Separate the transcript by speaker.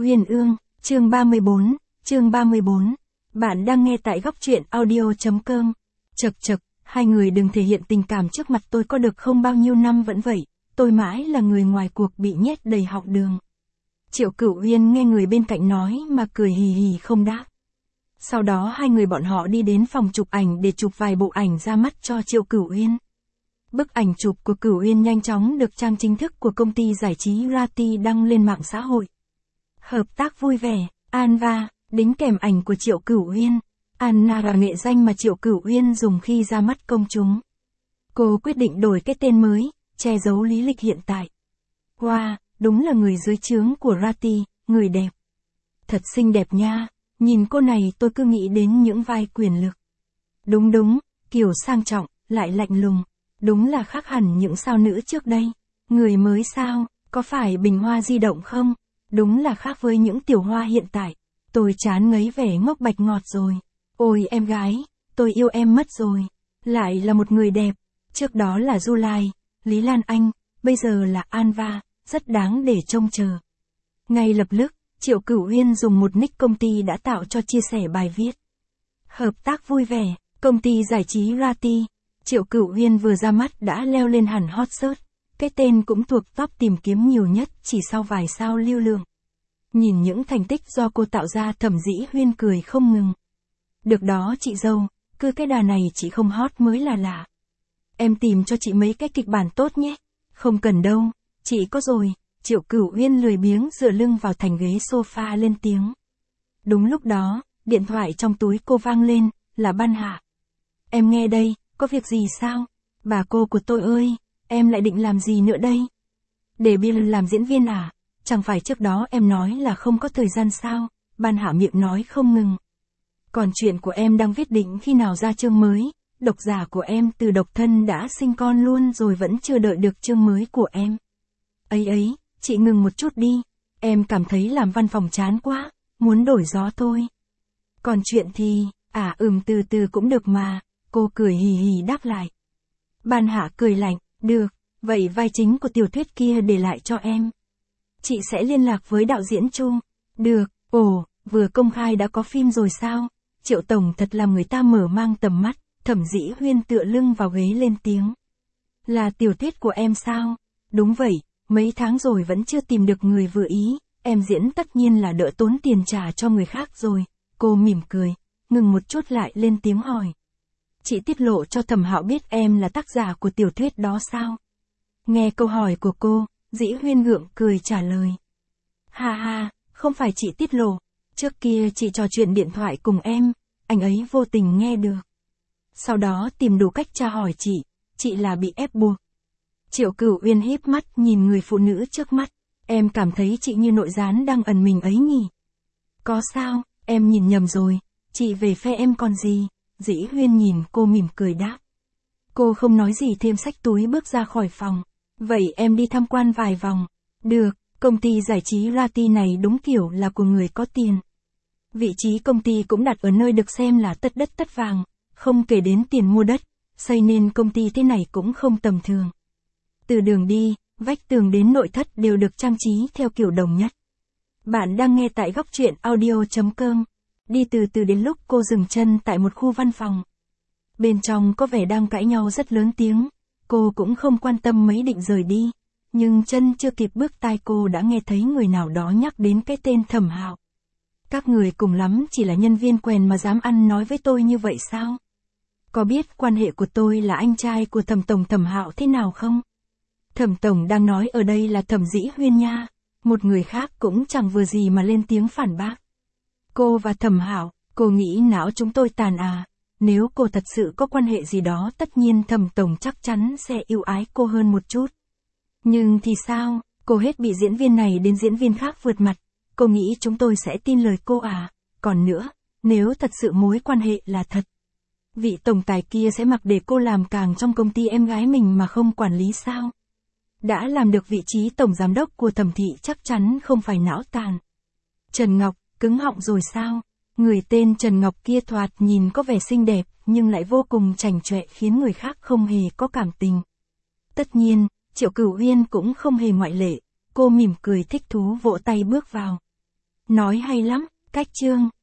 Speaker 1: Uyên ương, chương 34. Bạn đang nghe tại góc truyện audio.com. Chậc, hai người đừng thể hiện tình cảm trước mặt tôi có được không, bao nhiêu năm vẫn vậy, tôi mãi là người ngoài cuộc bị nhét đầy học đường. Triệu Cửu Uyên nghe người bên cạnh nói mà cười hì hì không đáp. Sau đó hai người bọn họ đi đến phòng chụp ảnh để chụp vài bộ ảnh ra mắt cho Triệu Cửu Uyên. Bức ảnh chụp của Cửu Uyên nhanh chóng được trang chính thức của công ty giải trí Rati đăng lên mạng xã hội. Hợp tác vui vẻ, Anva, đính kèm ảnh của Triệu Cửu Uyên. Anna là nghệ danh mà Triệu Cửu Uyên dùng khi ra mắt công chúng. Cô quyết định đổi cái tên mới, che giấu lý lịch hiện tại. Wow, đúng là người dưới trướng của Rati, người đẹp. Thật xinh đẹp nha, nhìn cô này tôi cứ nghĩ đến những vai quyền lực. Đúng, kiểu sang trọng, lại lạnh lùng. Đúng là khác hẳn những sao nữ trước đây. Người mới sao, có phải bình hoa di động không? Đúng là khác với những tiểu hoa hiện tại. Tôi chán ngấy vẻ ngốc bạch ngọt rồi. Ôi em gái, tôi yêu em mất rồi. Lại là một người đẹp. Trước đó là July, Lý Lan Anh, bây giờ là Anva, rất đáng để trông chờ. Ngay lập tức, Triệu Cửu Uyên dùng một nick công ty đã tạo cho chia sẻ bài viết. Hợp tác vui vẻ, công ty giải trí Rati. Triệu Cửu Uyên vừa ra mắt đã leo lên hẳn hot search, cái tên cũng thuộc top tìm kiếm nhiều nhất chỉ sau vài sao lưu lượng. Nhìn những thành tích do cô tạo ra Thẩm Dĩ Huyên cười không ngừng. Được đó chị dâu, cứ cái đà này chị không hot mới là lạ. Em tìm cho chị mấy cái kịch bản tốt nhé. Không cần đâu, chị có rồi. Triệu Cửu Uyên lười biếng dựa lưng vào thành ghế sofa lên tiếng. Đúng lúc đó, điện thoại trong túi cô vang lên, là Ban Hạ. Em nghe đây. Có việc gì sao? Bà cô của tôi ơi, em lại định làm gì nữa đây? Để Bill làm diễn viên à? Chẳng phải trước đó em nói là không có thời gian sao? Ban Hạ miệng nói không ngừng. Còn chuyện của em đang viết định khi nào ra chương mới, độc giả của em từ độc thân đã sinh con luôn rồi vẫn chưa đợi được chương mới của em. Ấy, chị ngừng một chút đi, em cảm thấy làm văn phòng chán quá, muốn đổi gió thôi. Còn chuyện thì, từ từ cũng được mà. Cô cười hì hì đáp lại. Ban Hạ cười lạnh, được, vậy vai chính của tiểu thuyết kia để lại cho em. Chị sẽ liên lạc với đạo diễn Chu. Được, vừa công khai đã có phim rồi sao? Triệu Tổng thật làm người ta mở mang tầm mắt, Thẩm Dĩ Huyên tựa lưng vào ghế lên tiếng. Là tiểu thuyết của em sao? Đúng vậy, mấy tháng rồi vẫn chưa tìm được người vừa ý, em diễn tất nhiên là đỡ tốn tiền trả cho người khác rồi. Cô mỉm cười, ngừng một chút lại lên tiếng hỏi. Chị tiết lộ cho Thẩm Hạo biết em là tác giả của tiểu thuyết đó sao? Nghe câu hỏi của cô, Dĩ Huyên gượng cười trả lời. Ha, không phải chị tiết lộ. Trước kia chị trò chuyện điện thoại cùng em, anh ấy vô tình nghe được. Sau đó tìm đủ cách tra hỏi chị là bị ép buộc. Triệu Cửu Uyên híp mắt nhìn người phụ nữ trước mắt. Em cảm thấy chị như nội gián đang ẩn mình ấy nhỉ? Có sao, em nhìn nhầm rồi, chị về phe em còn gì? Dĩ Huyên nhìn cô mỉm cười đáp. Cô không nói gì thêm xách túi bước ra khỏi phòng. Vậy em đi tham quan vài vòng. Được, công ty giải trí Rati này đúng kiểu là của người có tiền. Vị trí công ty cũng đặt ở nơi được xem là tất đất tất vàng, không kể đến tiền mua đất, xây nên công ty thế này cũng không tầm thường. Từ đường đi, vách tường đến nội thất đều được trang trí theo kiểu đồng nhất. Bạn đang nghe tại góc truyện audio.com. Đi từ từ đến lúc cô dừng chân tại một khu văn phòng. Bên trong có vẻ đang cãi nhau rất lớn tiếng. Cô cũng không quan tâm mấy định rời đi. Nhưng chân chưa kịp bước tai cô đã nghe thấy người nào đó nhắc đến cái tên Thẩm Hạo. Các người cùng lắm chỉ là nhân viên quèn mà dám ăn nói với tôi như vậy sao? Có biết quan hệ của tôi là anh trai của Thẩm Tổng Thẩm Hạo thế nào không? Thẩm Tổng đang nói ở đây là Thẩm Dĩ Huyên nha. Một người khác cũng chẳng vừa gì mà lên tiếng phản bác. Cô và Thẩm Hạo, cô nghĩ não chúng tôi tàn à? Nếu cô thật sự có quan hệ gì đó tất nhiên Thẩm Tổng chắc chắn sẽ yêu ái cô hơn một chút. Nhưng thì sao, cô hết bị diễn viên này đến diễn viên khác vượt mặt, cô nghĩ chúng tôi sẽ tin lời cô à? Còn nữa, nếu thật sự mối quan hệ là thật, vị tổng tài kia sẽ mặc để cô làm càng trong công ty em gái mình mà không quản lý sao? Đã làm được vị trí tổng giám đốc của Thẩm thị chắc chắn không phải não tàn. Trần Ngọc, cứng họng rồi sao? Người tên Trần Ngọc kia thoạt nhìn có vẻ xinh đẹp, nhưng lại vô cùng chảnh chọe khiến người khác không hề có cảm tình. Tất nhiên, Triệu Cửu Uyên cũng không hề ngoại lệ, cô mỉm cười thích thú vỗ tay bước vào. Nói hay lắm, cách chương.